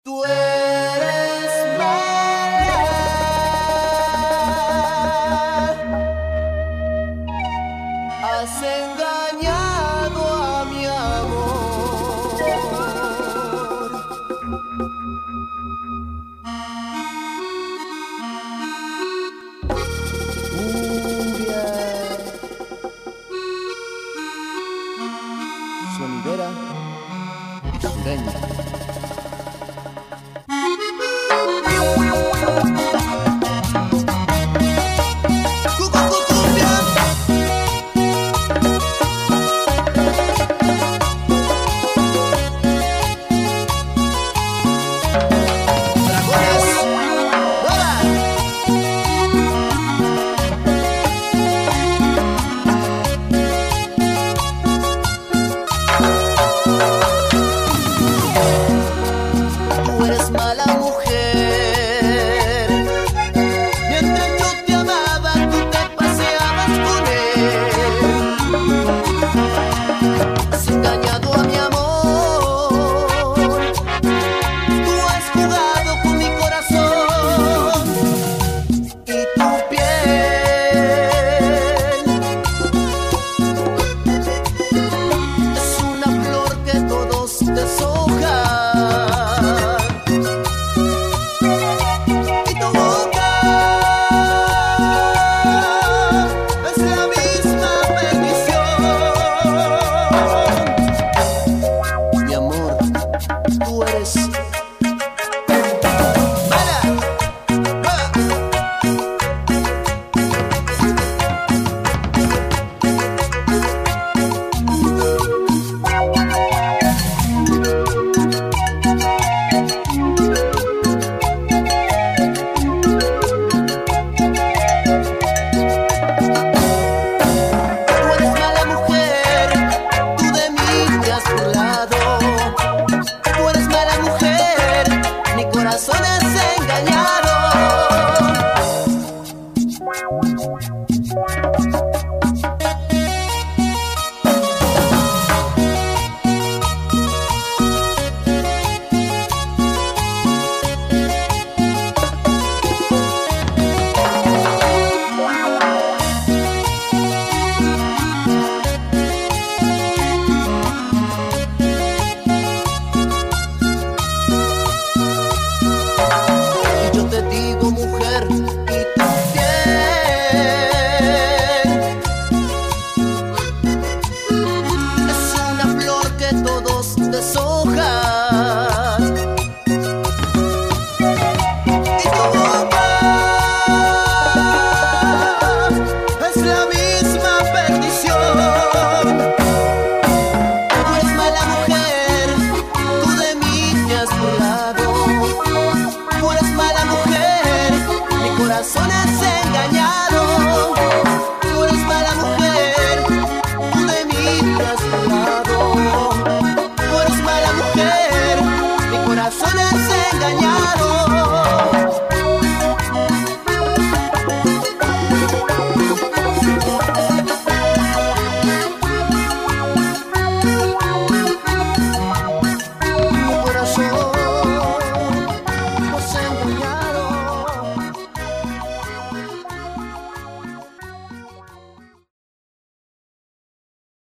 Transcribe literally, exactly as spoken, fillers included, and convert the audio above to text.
Tú eres mala, has engañado a mi amor. Cumbia sonidera y sureña. Tú eres mala mujer, mientras yo te amaba, tú te paseabas con él. Has engañado a mi amor, tú has jugado con mi corazón y tu piel es una flor que todos deshojan. Tú eres mala, mala. Tú eres mala mujer, tú de mí te has burlado. Tú eres mala mujer, mi corazón es